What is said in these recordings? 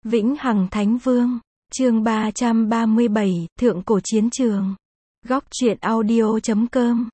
Vĩnh Hằng Thánh Vương, chương 337, Thượng Cổ Chiến Trường. Góc truyện audio.com.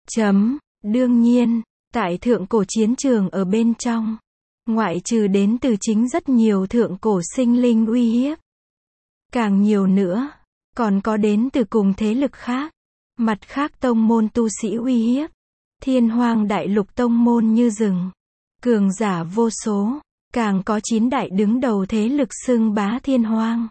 Đương nhiên, tại Thượng Cổ Chiến Trường ở bên trong, ngoại trừ đến từ chính rất nhiều thượng cổ sinh linh uy hiếp. Càng nhiều nữa, còn có đến từ cùng thế lực khác, mặt khác tông môn tu sĩ uy hiếp. Thiên Hoang Đại Lục tông môn như rừng, cường giả vô số, càng có 9 đại đứng đầu thế lực xưng bá Thiên Hoang.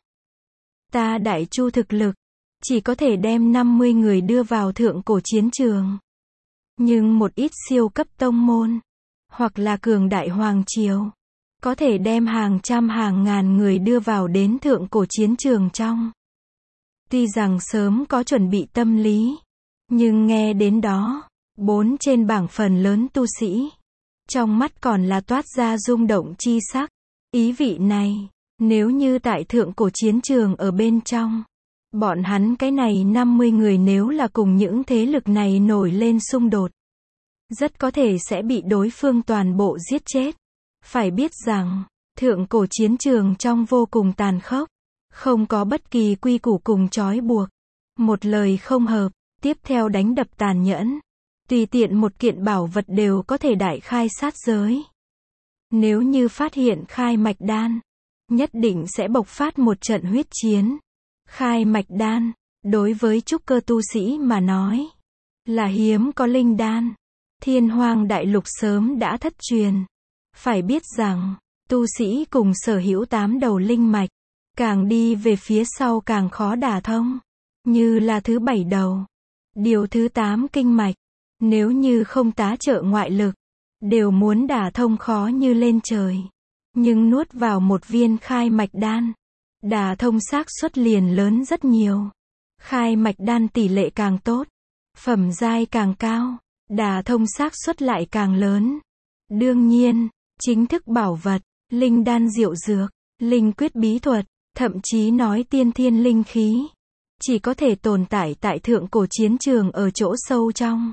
Ta Đại Chu thực lực, chỉ có thể đem 50 người đưa vào thượng cổ chiến trường. Nhưng một ít siêu cấp tông môn, hoặc là cường đại hoàng triều, có thể đem hàng trăm hàng ngàn người đưa vào đến thượng cổ chiến trường trong. Tuy rằng sớm có chuẩn bị tâm lý, nhưng nghe đến đó, 4 trên bảng phần lớn tu sĩ, trong mắt còn là toát ra rung động chi sắc. Ý vị này, nếu như tại thượng cổ chiến trường ở bên trong, bọn hắn cái này 50 người nếu là cùng những thế lực này nổi lên xung đột, rất có thể sẽ bị đối phương toàn bộ giết chết. Phải biết rằng, thượng cổ chiến trường trong vô cùng tàn khốc, không có bất kỳ quy củ cùng trói buộc. Một lời không hợp, tiếp theo đánh đập tàn nhẫn. Tùy tiện một kiện bảo vật đều có thể đại khai sát giới. Nếu như phát hiện khai mạch đan, nhất định sẽ bộc phát một trận huyết chiến. Khai mạch đan, đối với trúc cơ tu sĩ mà nói, là hiếm có linh đan. Thiên Hoang Đại Lục sớm đã thất truyền. Phải biết rằng, tu sĩ cùng sở hữu 8 đầu linh mạch, càng đi về phía sau càng khó đả thông. Như là thứ 7 đầu, điều thứ 8 kinh mạch, nếu như không tá trợ ngoại lực, đều muốn đả thông khó như lên trời. Nhưng nuốt vào một viên khai mạch đan, đả thông xác suất liền lớn rất nhiều. Khai mạch đan tỷ lệ càng tốt, phẩm giai càng cao, đả thông xác suất lại càng lớn. Đương nhiên, chính thức bảo vật, linh đan diệu dược, linh quyết bí thuật, thậm chí nói tiên thiên linh khí, chỉ có thể tồn tại tại thượng cổ chiến trường ở chỗ sâu trong.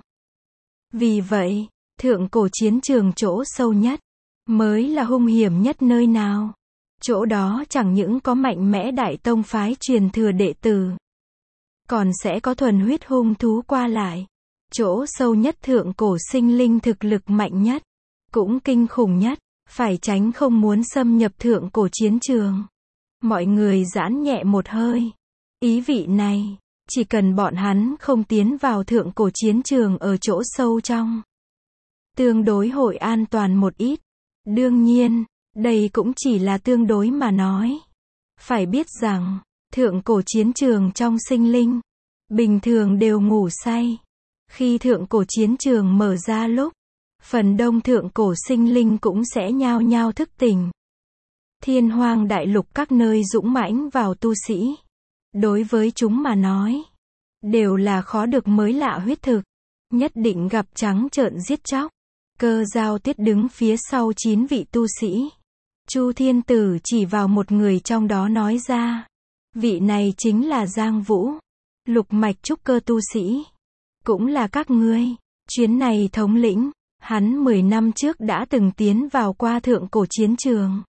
Vì vậy, thượng cổ chiến trường chỗ sâu nhất, mới là hung hiểm nhất nơi nào. Chỗ đó chẳng những có mạnh mẽ đại tông phái truyền thừa đệ tử, còn sẽ có thuần huyết hung thú qua lại. Chỗ sâu nhất thượng cổ sinh linh thực lực mạnh nhất, cũng kinh khủng nhất, phải tránh không muốn xâm nhập thượng cổ chiến trường. Mọi người giãn nhẹ một hơi. Ý vị này, chỉ cần bọn hắn không tiến vào thượng cổ chiến trường ở chỗ sâu trong, tương đối hội an toàn một ít. Đương nhiên, đây cũng chỉ là tương đối mà nói. Phải biết rằng, thượng cổ chiến trường trong sinh linh, bình thường đều ngủ say. Khi thượng cổ chiến trường mở ra lúc, phần đông thượng cổ sinh linh cũng sẽ nhao nhao thức tỉnh. Thiên Hoang Đại Lục các nơi dũng mãnh vào tu sĩ, đối với chúng mà nói, đều là khó được mới lạ huyết thực, nhất định gặp trắng trợn giết chóc. Cơ Giao Tiết đứng phía sau 9 vị tu sĩ. Chu Thiên Tử chỉ vào một người trong đó nói ra, vị này chính là Giang Vũ, lục mạch trúc cơ tu sĩ, cũng là các ngươi. Chuyến này thống lĩnh, hắn 10 năm trước đã từng tiến vào qua thượng cổ chiến trường,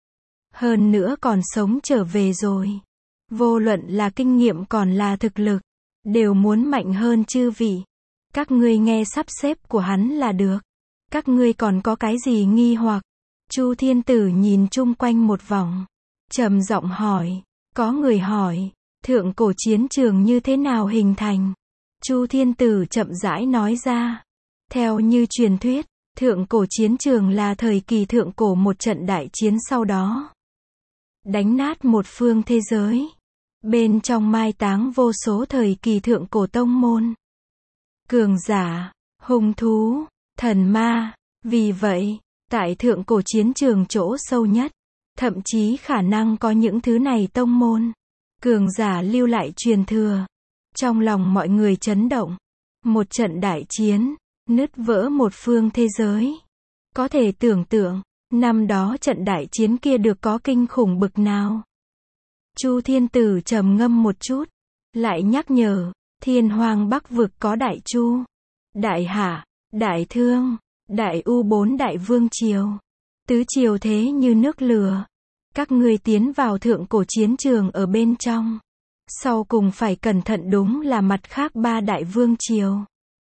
hơn nữa còn sống trở về rồi. Vô luận là kinh nghiệm còn là thực lực, đều muốn mạnh hơn chư vị. Các ngươi nghe sắp xếp của hắn là được. Các ngươi còn có cái gì nghi hoặc? Chu Thiên Tử nhìn chung quanh một vòng, trầm giọng hỏi. Có người hỏi, thượng cổ chiến trường như thế nào hình thành? Chu Thiên Tử chậm rãi nói ra. Theo như truyền thuyết, thượng cổ chiến trường là thời kỳ thượng cổ một trận đại chiến sau đó đánh nát một phương thế giới. Bên trong mai táng vô số thời kỳ thượng cổ tông môn, cường giả, hung thú, thần ma. Vì vậy, tại thượng cổ chiến trường chỗ sâu nhất, thậm chí khả năng có những thứ này tông môn, cường giả lưu lại truyền thừa. Trong lòng mọi người chấn động. Một trận đại chiến, nứt vỡ một phương thế giới. Có thể tưởng tượng, năm đó trận đại chiến kia được có kinh khủng bực nào. Chu Thiên Tử trầm ngâm một chút, lại nhắc nhở, Thiên Hoang Bắc vực có Đại Chu, Đại Hạ, Đại Thương, Đại U 4 đại vương triều. Tứ triều thế như nước lửa. Các ngươi tiến vào thượng cổ chiến trường ở bên trong. Sau cùng phải cẩn thận đúng là mặt khác 3 đại vương triều.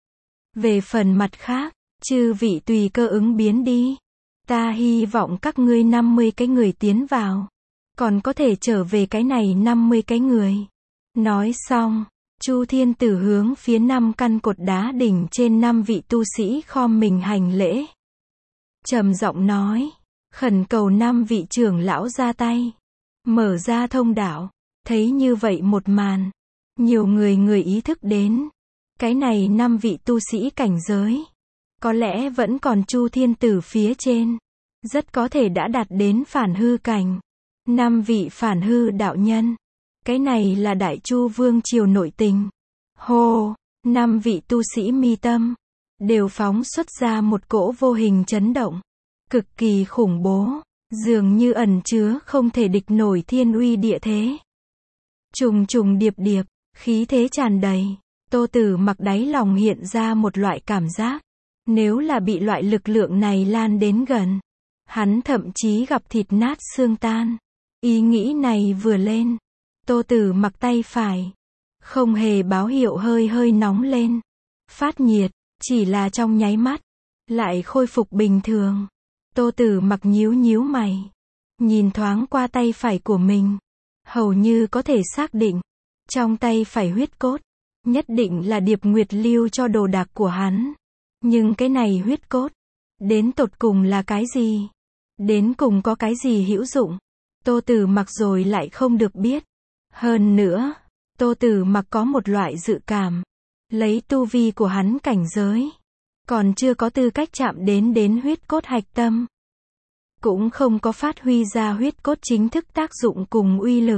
Về phần mặt khác, chư vị tùy cơ ứng biến đi. Ta hy vọng các ngươi 50 cái người tiến vào. Còn có thể trở về cái này 50 cái người. Nói xong, Chu Thiên Tử hướng phía 5 căn cột đá đỉnh trên 5 vị tu sĩ khom mình hành lễ. Trầm giọng nói, khẩn cầu 5 vị trưởng lão ra tay. Mở ra thông đạo. Thấy như vậy một màn. Nhiều người ý thức đến. Cái này 5 vị tu sĩ cảnh giới. Có lẽ vẫn còn Chu Thiên Tử phía trên. Rất có thể đã đạt đến phản hư cảnh. 5 vị phản hư đạo nhân. Cái này là Đại Chu Vương triều nội tình. Hô, 5 vị tu sĩ mi tâm. Đều phóng xuất ra một cỗ vô hình chấn động. Cực kỳ khủng bố. Dường như ẩn chứa không thể địch nổi thiên uy địa thế. Trùng trùng điệp điệp, khí thế tràn đầy. Tô Tử Mặc đáy lòng hiện ra một loại cảm giác. Nếu là bị loại lực lượng này lan đến gần, hắn thậm chí gặp thịt nát xương tan. Ý nghĩ này vừa lên, Tô Tử Mặc tay phải, không hề báo hiệu hơi nóng lên. Phát nhiệt, chỉ là trong nháy mắt, lại khôi phục bình thường. Tô Tử Mặc nhíu mày, nhìn thoáng qua tay phải của mình. Hầu như có thể xác định, trong tay phải huyết cốt, nhất định là Điệp Nguyệt lưu cho đồ đạc của hắn. Nhưng cái này huyết cốt, đến tột cùng là cái gì? Đến cùng có cái gì hữu dụng? Tô Tử Mặc rồi lại không được biết. Hơn nữa, Tô Tử Mặc có một loại dự cảm. Lấy tu vi của hắn cảnh giới, còn chưa có tư cách chạm đến huyết cốt hạch tâm. Cũng không có phát huy ra huyết cốt chính thức tác dụng cùng uy lực.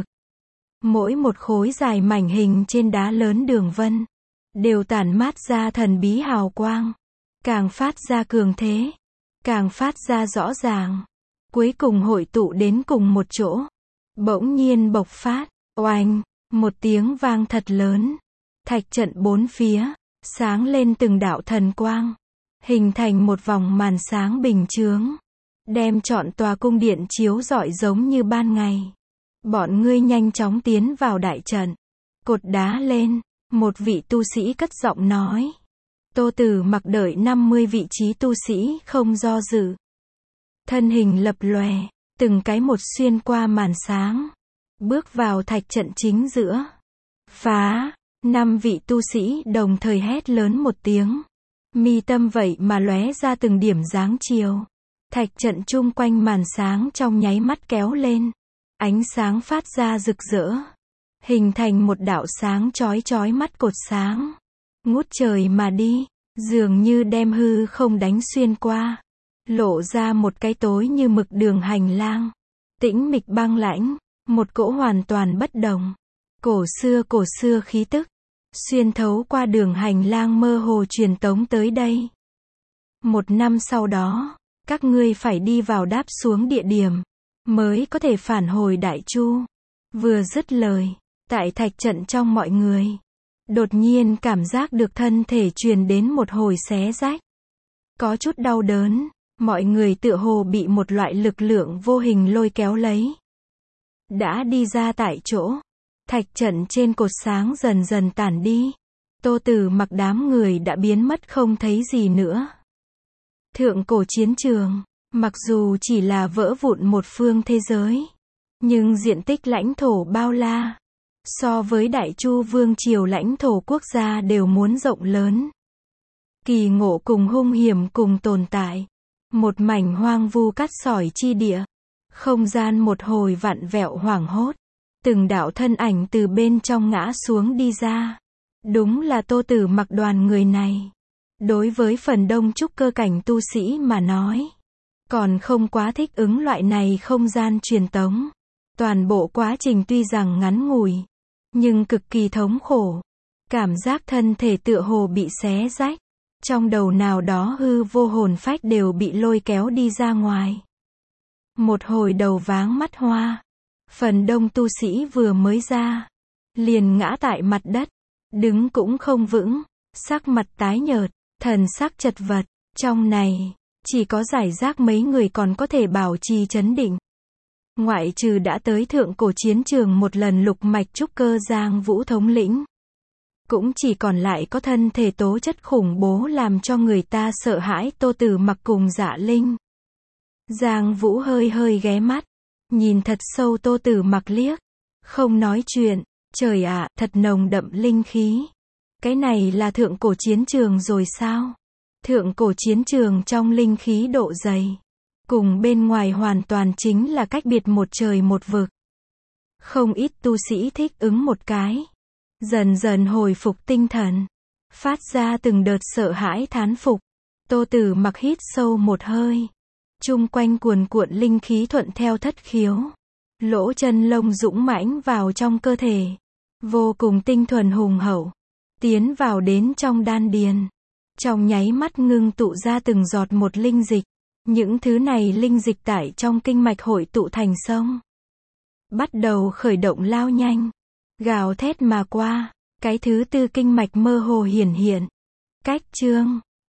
Mỗi một khối dài mảnh hình trên đá lớn đường vân, đều tản mát ra thần bí hào quang. Càng phát ra cường thế, càng phát ra rõ ràng. Cuối cùng hội tụ đến cùng một chỗ. Bỗng nhiên bộc phát, oanh, một tiếng vang thật lớn. Thạch trận bốn phía, sáng lên từng đạo thần quang. Hình thành một vòng màn sáng bình chướng. Đem trọn tòa cung điện chiếu rọi giống như ban ngày. Bọn ngươi nhanh chóng tiến vào đại trận. Cột đá lên, một vị tu sĩ cất giọng nói. Tô Tử Mặc đợi 50 vị trí tu sĩ không do dự. Thân hình lập lòe, từng cái một xuyên qua màn sáng. Bước vào thạch trận chính giữa. Phá, 5 vị tu sĩ đồng thời hét lớn một tiếng. Mi tâm vậy mà lóe ra từng điểm dáng chiều. Thạch trận chung quanh màn sáng trong nháy mắt kéo lên. Ánh sáng phát ra rực rỡ. Hình thành một đạo sáng chói mắt cột sáng. Ngút trời mà đi. Dường như đem hư không đánh xuyên qua. Lộ ra một cái tối như mực đường hành lang. Tĩnh mịch băng lãnh. Một cỗ hoàn toàn bất đồng. Cổ xưa khí tức. Xuyên thấu qua đường hành lang mơ hồ truyền tống tới đây. 1 năm sau đó, các ngươi phải đi vào đáp xuống địa điểm, mới có thể phản hồi Đại Chu. Vừa dứt lời, tại thạch trận trong mọi người, đột nhiên cảm giác được thân thể truyền đến một hồi xé rách. Có chút đau đớn, mọi người tựa hồ bị một loại lực lượng vô hình lôi kéo lấy. Đã đi ra tại chỗ, thạch trận trên cột sáng dần dần tản đi. Tô Tử Mặc đám người đã biến mất không thấy gì nữa. Thượng cổ chiến trường, mặc dù chỉ là vỡ vụn một phương thế giới, nhưng diện tích lãnh thổ bao la, so với Đại Chu Vương triều lãnh thổ quốc gia đều muốn rộng lớn. Kỳ ngộ cùng hung hiểm cùng tồn tại. Một mảnh hoang vu cát sỏi chi địa. Không gian một hồi vặn vẹo hoảng hốt. Từng đạo thân ảnh từ bên trong ngã xuống đi ra. Đúng là Tô Tử Mặc đoàn người này. Đối với phần đông trúc cơ cảnh tu sĩ mà nói, còn không quá thích ứng loại này không gian truyền tống. Toàn bộ quá trình tuy rằng ngắn ngủi, nhưng cực kỳ thống khổ. Cảm giác thân thể tựa hồ bị xé rách. Trong đầu nào đó hư vô hồn phách đều bị lôi kéo đi ra ngoài. Một hồi đầu váng mắt hoa. Phần đông tu sĩ vừa mới ra, liền ngã tại mặt đất, đứng cũng không vững, sắc mặt tái nhợt, thần sắc chật vật. Trong này, chỉ có rải rác mấy người còn có thể bảo trì trấn định. Ngoại trừ đã tới thượng cổ chiến trường một lần lục mạch trúc cơ Giang Vũ thống lĩnh. Cũng chỉ còn lại có thân thể tố chất khủng bố làm cho người ta sợ hãi Tô Tử Mặc cùng Dạ Linh. Giang Vũ hơi hơi ghé mắt, nhìn thật sâu Tô Tử Mặc liếc, không nói chuyện. Trời ạ, thật nồng đậm linh khí. Cái này là thượng cổ chiến trường rồi sao? Thượng cổ chiến trường trong linh khí độ dày, cùng bên ngoài hoàn toàn chính là cách biệt một trời một vực. Không ít tu sĩ thích ứng một cái, dần dần hồi phục tinh thần, phát ra từng đợt sợ hãi thán phục. Tô Tử Mặc hít sâu một hơi, chung quanh cuồn cuộn linh khí thuận theo thất khiếu, lỗ chân lông dũng mãnh vào trong cơ thể, vô cùng tinh thuần hùng hậu, tiến vào đến trong đan điền. Trong nháy mắt ngưng tụ ra từng giọt một linh dịch. Những thứ này linh dịch tại trong kinh mạch hội tụ thành sông, bắt đầu khởi động lao nhanh, gào thét mà qua. Cái thứ tư kinh mạch mơ hồ hiển hiện. Cách chương